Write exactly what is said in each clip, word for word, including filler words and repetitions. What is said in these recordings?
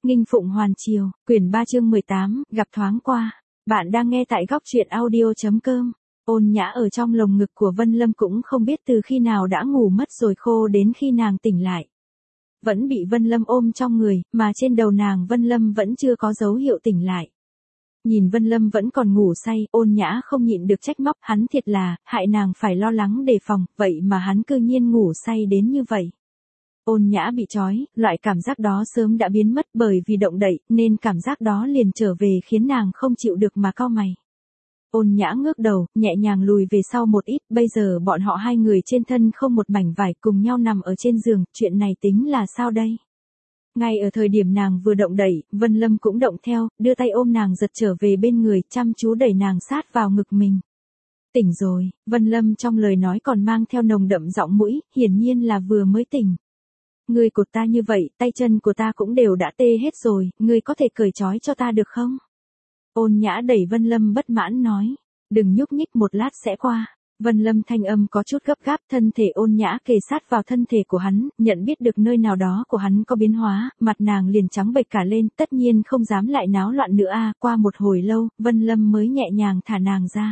Nghinh Phụng Hoàn Triều, quyển ba chương mười tám, gặp thoáng qua. Bạn đang nghe tại góc truyện audio.com. Ôn Nhã ở trong lồng ngực của Vân Lâm cũng không biết từ khi nào đã ngủ mất rồi khô đến khi nàng tỉnh lại. Vẫn bị Vân Lâm ôm trong người, mà trên đầu nàng Vân Lâm vẫn chưa có dấu hiệu tỉnh lại. Nhìn Vân Lâm vẫn còn ngủ say, Ôn Nhã không nhịn được trách móc hắn thiệt là, hại nàng phải lo lắng đề phòng, vậy mà hắn cư nhiên ngủ say đến như vậy. Ôn Nhã bị trói, loại cảm giác đó sớm đã biến mất bởi vì động đậy, nên cảm giác đó liền trở về khiến nàng không chịu được mà cau mày. Ôn Nhã ngước đầu, nhẹ nhàng lùi về sau một ít, bây giờ bọn họ hai người trên thân không một mảnh vải cùng nhau nằm ở trên giường, chuyện này tính là sao đây? Ngay ở thời điểm nàng vừa động đẩy, Vân Lâm cũng động theo, đưa tay ôm nàng giật trở về bên người, chăm chú đẩy nàng sát vào ngực mình. Tỉnh rồi, Vân Lâm trong lời nói còn mang theo nồng đậm giọng mũi, hiển nhiên là vừa mới tỉnh. Ngươi cột ta như vậy, tay chân của ta cũng đều đã tê hết rồi, ngươi có thể cởi trói cho ta được không? Ôn Nhã đẩy Vân Lâm bất mãn nói, đừng nhúc nhích một lát sẽ qua. Vân Lâm thanh âm có chút gấp gáp, thân thể Ôn Nhã kề sát vào thân thể của hắn, nhận biết được nơi nào đó của hắn có biến hóa, mặt nàng liền trắng bệch cả lên, tất nhiên không dám lại náo loạn nữa a. Qua một hồi lâu, Vân Lâm mới nhẹ nhàng thả nàng ra.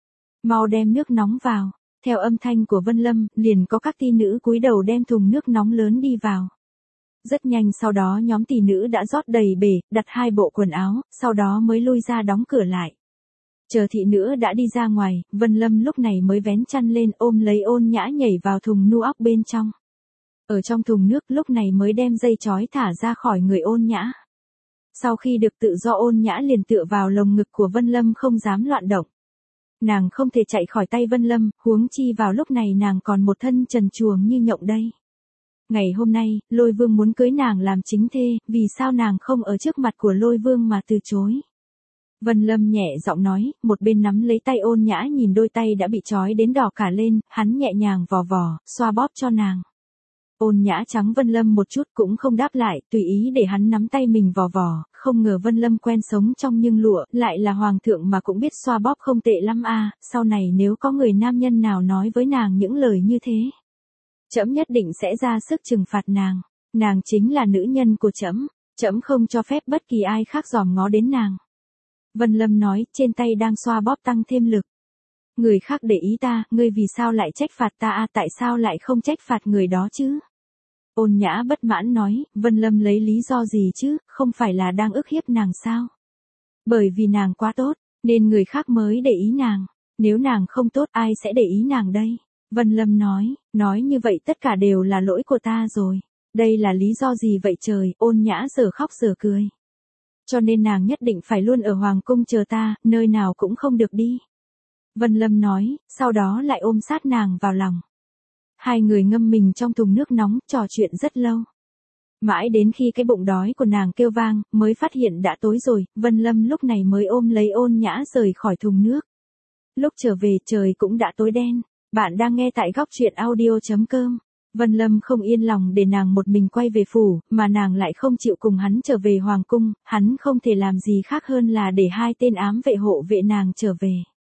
Mau đem nước nóng vào. Theo âm thanh của Vân Lâm, liền có các tỷ nữ cúi đầu đem thùng nước nóng lớn đi vào. Rất nhanh sau đó nhóm tỷ nữ đã rót đầy bể, đặt hai bộ quần áo, sau đó mới lui ra đóng cửa lại. Chờ thị nữ đã đi ra ngoài, Vân Lâm lúc này mới vén chăn lên ôm lấy Ôn Nhã nhảy vào thùng nu óc bên trong. Ở trong thùng nước lúc này mới đem dây trói thả ra khỏi người Ôn Nhã. Sau khi được tự do, Ôn Nhã liền tựa vào lồng ngực của Vân Lâm không dám loạn động. Nàng không thể chạy khỏi tay Vân Lâm, huống chi vào lúc này nàng còn một thân trần truồng như nhộng đây. Ngày hôm nay, Lôi Vương muốn cưới nàng làm chính thê, vì sao nàng không ở trước mặt của Lôi Vương mà từ chối? Vân Lâm nhẹ giọng nói, một bên nắm lấy tay Ôn Nhã nhìn đôi tay đã bị trói đến đỏ cả lên, hắn nhẹ nhàng vò vò, xoa bóp cho nàng. Ôn Nhã trắng Vân Lâm một chút cũng không đáp lại, tùy ý để hắn nắm tay mình vò vò, không ngờ Vân Lâm quen sống trong nhưng lụa, lại là hoàng thượng mà cũng biết xoa bóp không tệ lắm a. Sau này nếu có người nam nhân nào nói với nàng những lời như thế, trẫm nhất định sẽ ra sức trừng phạt nàng, nàng chính là nữ nhân của trẫm, trẫm không cho phép bất kỳ ai khác dòm ngó đến nàng. Vân Lâm nói, trên tay đang xoa bóp tăng thêm lực. Người khác để ý ta, ngươi vì sao lại trách phạt ta a? Tại sao lại không trách phạt người đó chứ? Ôn Nhã bất mãn nói, Vân Lâm lấy lý do gì chứ, không phải là đang ức hiếp nàng sao? Bởi vì nàng quá tốt, nên người khác mới để ý nàng, nếu nàng không tốt ai sẽ để ý nàng đây? Vân Lâm nói, nói như vậy tất cả đều là lỗi của ta rồi. Đây là lý do gì vậy trời? Ôn Nhã giờ khóc giờ cười. Cho nên nàng nhất định phải luôn ở hoàng cung chờ ta, nơi nào cũng không được đi. Vân Lâm nói, sau đó lại ôm sát nàng vào lòng. Hai người ngâm mình trong thùng nước nóng, trò chuyện rất lâu. Mãi đến khi cái bụng đói của nàng kêu vang, mới phát hiện đã tối rồi, Vân Lâm lúc này mới ôm lấy Ôn Nhã rời khỏi thùng nước. Lúc trở về trời cũng đã tối đen. Bạn đang nghe tại góc truyện audio.com. Vân Lâm không yên lòng để nàng một mình quay về phủ, mà nàng lại không chịu cùng hắn trở về hoàng cung, hắn không thể làm gì khác hơn là để hai tên ám vệ hộ vệ nàng trở về.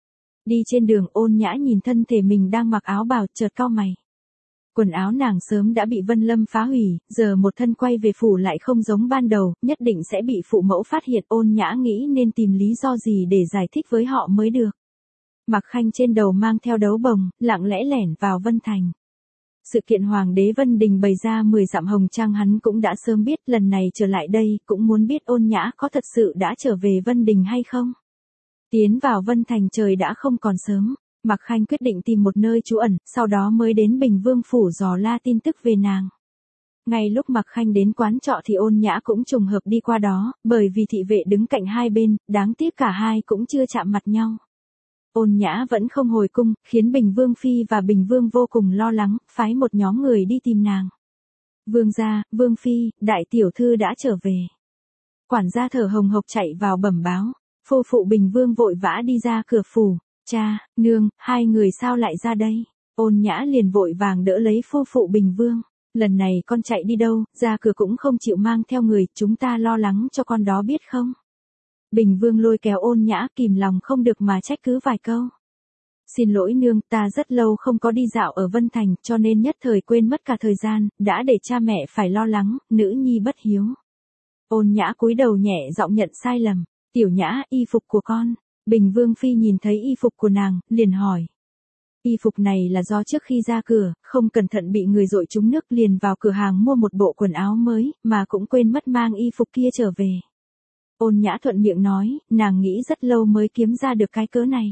Đi trên đường, Ôn Nhã nhìn thân thể mình đang mặc áo bào, chợt cau mày. Quần áo nàng sớm đã bị Vân Lâm phá hủy, giờ một thân quay về phủ lại không giống ban đầu, nhất định sẽ bị phụ mẫu phát hiện. Ôn Nhã nghĩ nên tìm lý do gì để giải thích với họ mới được. Mặc Khanh trên đầu mang theo đấu bồng, lặng lẽ lẻn vào Vân Thành. Sự kiện Hoàng đế Vân Đình bày ra mười dặm hồng trang hắn cũng đã sớm biết, lần này trở lại đây cũng muốn biết Ôn Nhã có thật sự đã trở về Vân Đình hay không. Tiến vào Vân Thành trời đã không còn sớm, Mặc Khanh quyết định tìm một nơi trú ẩn, sau đó mới đến Bình Vương phủ dò la tin tức về nàng. Ngay lúc Mặc Khanh đến quán trọ thì Ôn Nhã cũng trùng hợp đi qua đó, bởi vì thị vệ đứng cạnh hai bên, đáng tiếc cả hai cũng chưa chạm mặt nhau. Ôn Nhã vẫn không hồi cung, khiến Bình Vương Phi và Bình Vương vô cùng lo lắng, phái một nhóm người đi tìm nàng. Vương gia, Vương Phi, đại tiểu thư đã trở về. Quản gia thở hồng hộc chạy vào bẩm báo, phu phụ Bình Vương vội vã đi ra cửa phủ. Cha, nương, hai người sao lại ra đây? Ôn Nhã liền vội vàng đỡ lấy phu phụ Bình Vương. Lần này con chạy đi đâu, ra cửa cũng không chịu mang theo người, chúng ta lo lắng cho con đó biết không? Bình Vương lôi kéo Ôn Nhã, kìm lòng không được mà trách cứ vài câu. Xin lỗi nương, ta rất lâu không có đi dạo ở Vân Thành, cho nên nhất thời quên mất cả thời gian, đã để cha mẹ phải lo lắng, nữ nhi bất hiếu. Ôn Nhã cúi đầu nhẹ giọng nhận sai lầm, Tiểu Nhã, y phục của con. Bình Vương Phi nhìn thấy y phục của nàng, liền hỏi. Y phục này là do trước khi ra cửa, không cẩn thận bị người dội trúng nước liền vào cửa hàng mua một bộ quần áo mới, mà cũng quên mất mang y phục kia trở về. Ôn Nhã thuận miệng nói, nàng nghĩ rất lâu mới kiếm ra được cái cớ này.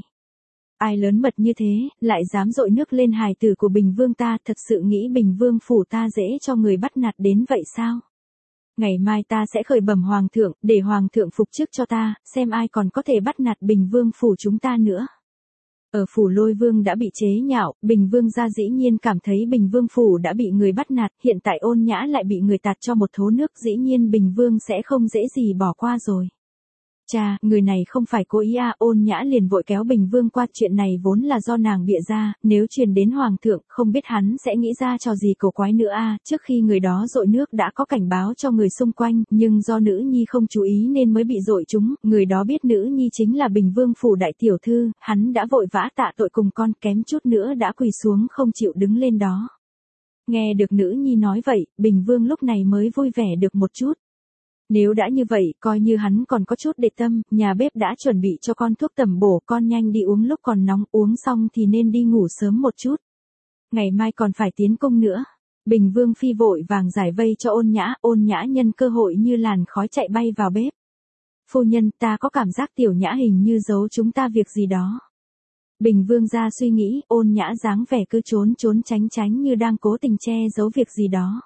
Ai lớn mật như thế, lại dám dội nước lên hài tử của Bình Vương ta, thật sự nghĩ Bình Vương phủ ta dễ cho người bắt nạt đến vậy sao? Ngày mai ta sẽ khởi bẩm Hoàng thượng, để Hoàng thượng phục chức cho ta, xem ai còn có thể bắt nạt Bình Vương phủ chúng ta nữa. Ở phủ Lôi Vương đã bị chế nhạo, Bình Vương gia dĩ nhiên cảm thấy Bình Vương phủ đã bị người bắt nạt, hiện tại Ôn Nhã lại bị người tạt cho một thố nước, dĩ nhiên Bình Vương sẽ không dễ gì bỏ qua rồi. Cha, người này không phải cố ý à, Ôn Nhã liền vội kéo Bình Vương qua, chuyện này vốn là do nàng bịa ra, nếu truyền đến Hoàng thượng, không biết hắn sẽ nghĩ ra trò gì cổ quái nữa à, trước khi người đó dội nước đã có cảnh báo cho người xung quanh, nhưng do nữ nhi không chú ý nên mới bị dội chúng, người đó biết nữ nhi chính là Bình Vương phủ đại tiểu thư, hắn đã vội vã tạ tội cùng con, kém chút nữa đã quỳ xuống không chịu đứng lên đó. Nghe được nữ nhi nói vậy, Bình Vương lúc này mới vui vẻ được một chút. Nếu đã như vậy, coi như hắn còn có chút để tâm, nhà bếp đã chuẩn bị cho con thuốc tẩm bổ, con nhanh đi uống lúc còn nóng, uống xong thì nên đi ngủ sớm một chút. Ngày mai còn phải tiến cung nữa. Bình Vương Phi vội vàng giải vây cho Ôn Nhã, Ôn Nhã nhân cơ hội như làn khói chạy bay vào bếp. Phu nhân, ta có cảm giác Tiểu Nhã hình như giấu chúng ta việc gì đó. Bình Vương ra suy nghĩ, Ôn Nhã dáng vẻ cứ trốn trốn tránh tránh như đang cố tình che giấu việc gì đó.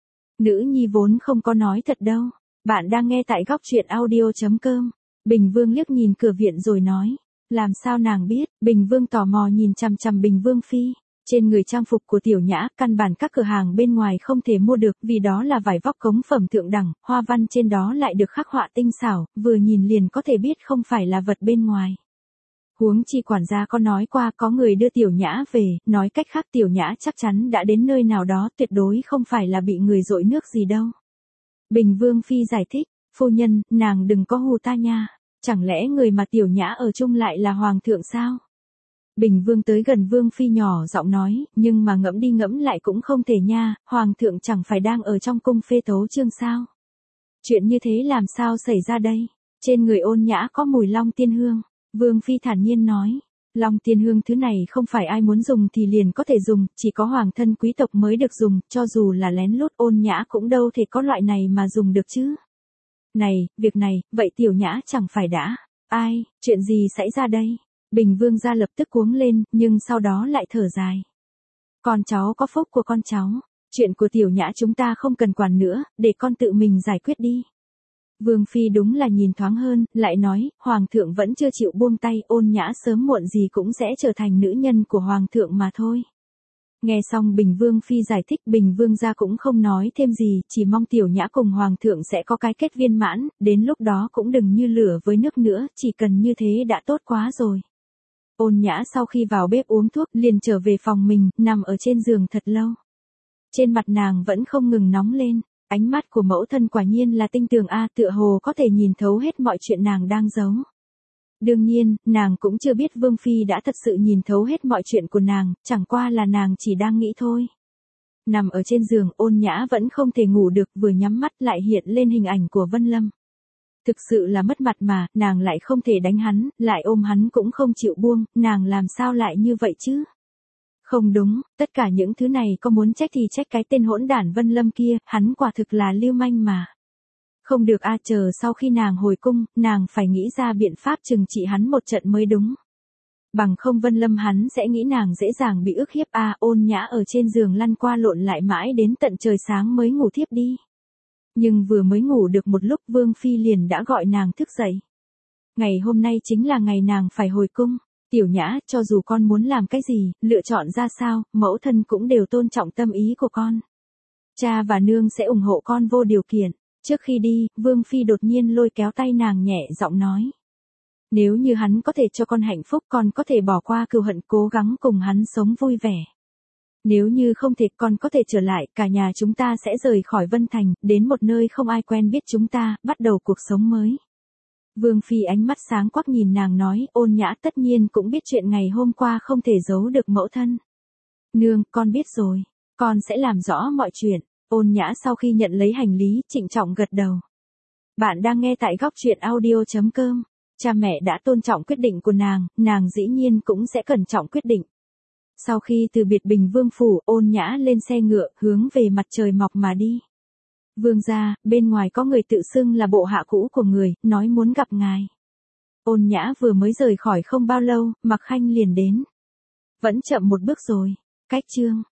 Nữ nhi vốn không có nói thật đâu. Bạn đang nghe tại góc truyện audio chấm com. Bình Vương liếc nhìn cửa viện rồi nói. Làm sao nàng biết? Bình Vương tò mò nhìn chằm chằm Bình Vương Phi. Trên người trang phục của Tiểu Nhã, căn bản các cửa hàng bên ngoài không thể mua được, vì đó là vải vóc cống phẩm thượng đẳng, hoa văn trên đó lại được khắc họa tinh xảo, vừa nhìn liền có thể biết không phải là vật bên ngoài. Huống chi quản gia có nói qua có người đưa Tiểu Nhã về, nói cách khác Tiểu Nhã chắc chắn đã đến nơi nào đó, tuyệt đối không phải là bị người dội nước gì đâu. Bình Vương Phi giải thích, phu nhân, nàng đừng có hù ta nha, chẳng lẽ người mà Tiểu Nhã ở chung lại là Hoàng thượng sao? Bình Vương tới gần Vương Phi nhỏ giọng nói, nhưng mà ngẫm đi ngẫm lại cũng không thể nha, Hoàng thượng chẳng phải đang ở trong cung phê tấu chương sao? Chuyện như thế làm sao xảy ra đây? Trên người Ôn Nhã có mùi long tiên hương, Vương Phi thản nhiên nói. Long tiên hương thứ này không phải ai muốn dùng thì liền có thể dùng, chỉ có hoàng thân quý tộc mới được dùng, cho dù là lén lút Ôn Nhã cũng đâu thể có loại này mà dùng được chứ. Này, việc này, vậy Tiểu Nhã chẳng phải đã. Ai, chuyện gì xảy ra đây? Bình Vương gia lập tức cuống lên, nhưng sau đó lại thở dài. Con cháu có phúc của con cháu, chuyện của Tiểu Nhã chúng ta không cần quản nữa, để con tự mình giải quyết đi. Vương Phi đúng là nhìn thoáng hơn, lại nói, Hoàng thượng vẫn chưa chịu buông tay, Ôn Nhã sớm muộn gì cũng sẽ trở thành nữ nhân của Hoàng thượng mà thôi. Nghe xong Bình Vương Phi giải thích, Bình Vương gia cũng không nói thêm gì, chỉ mong Tiểu Nhã cùng Hoàng thượng sẽ có cái kết viên mãn, đến lúc đó cũng đừng như lửa với nước nữa, chỉ cần như thế đã tốt quá rồi. Ôn Nhã sau khi vào bếp uống thuốc, liền trở về phòng mình, nằm ở trên giường thật lâu. Trên mặt nàng vẫn không ngừng nóng lên. Ánh mắt của mẫu thân quả nhiên là tinh tường a, tựa hồ có thể nhìn thấu hết mọi chuyện nàng đang giấu. Đương nhiên, nàng cũng chưa biết Vương Phi đã thật sự nhìn thấu hết mọi chuyện của nàng, chẳng qua là nàng chỉ đang nghĩ thôi. Nằm ở trên giường, Ôn Nhã vẫn không thể ngủ được, vừa nhắm mắt lại hiện lên hình ảnh của Vân Lâm. Thực sự là mất mặt mà, nàng lại không thể đánh hắn, lại ôm hắn cũng không chịu buông, nàng làm sao lại như vậy chứ? Không đúng, tất cả những thứ này có muốn trách thì trách cái tên hỗn đản Vân Lâm kia, hắn quả thực là lưu manh mà. Không được a, chờ sau khi nàng hồi cung, nàng phải nghĩ ra biện pháp trừng trị hắn một trận mới đúng. Bằng không Vân Lâm hắn sẽ nghĩ nàng dễ dàng bị ức hiếp a. Ôn Nhã ở trên giường lăn qua lộn lại mãi đến tận trời sáng mới ngủ thiếp đi. Nhưng vừa mới ngủ được một lúc Vương Phi liền đã gọi nàng thức dậy. Ngày hôm nay chính là ngày nàng phải hồi cung. Tiểu Nhã, cho dù con muốn làm cái gì, lựa chọn ra sao, mẫu thân cũng đều tôn trọng tâm ý của con. Cha và nương sẽ ủng hộ con vô điều kiện. Trước khi đi, Vương Phi đột nhiên lôi kéo tay nàng nhẹ giọng nói. Nếu như hắn có thể cho con hạnh phúc, con có thể bỏ qua cừu hận, cố gắng cùng hắn sống vui vẻ. Nếu như không thể, con có thể trở lại, cả nhà chúng ta sẽ rời khỏi Vân Thành, đến một nơi không ai quen biết chúng ta, bắt đầu cuộc sống mới. Vương Phi ánh mắt sáng quắc nhìn nàng nói, Ôn Nhã tất nhiên cũng biết chuyện ngày hôm qua không thể giấu được mẫu thân. Nương, con biết rồi, con sẽ làm rõ mọi chuyện. Ôn Nhã sau khi nhận lấy hành lý, trịnh trọng gật đầu. Bạn đang nghe tại góc chuyện audio chấm com. Cha mẹ đã tôn trọng quyết định của nàng, nàng dĩ nhiên cũng sẽ cẩn trọng quyết định. Sau khi từ biệt Bình Vương phủ, Ôn Nhã lên xe ngựa, hướng về mặt trời mọc mà đi. Vương gia, bên ngoài có người tự xưng là bộ hạ cũ của người, nói muốn gặp ngài. Ôn Nhã vừa mới rời khỏi không bao lâu, Mặc Khanh liền đến. Vẫn chậm một bước rồi. Cách chương.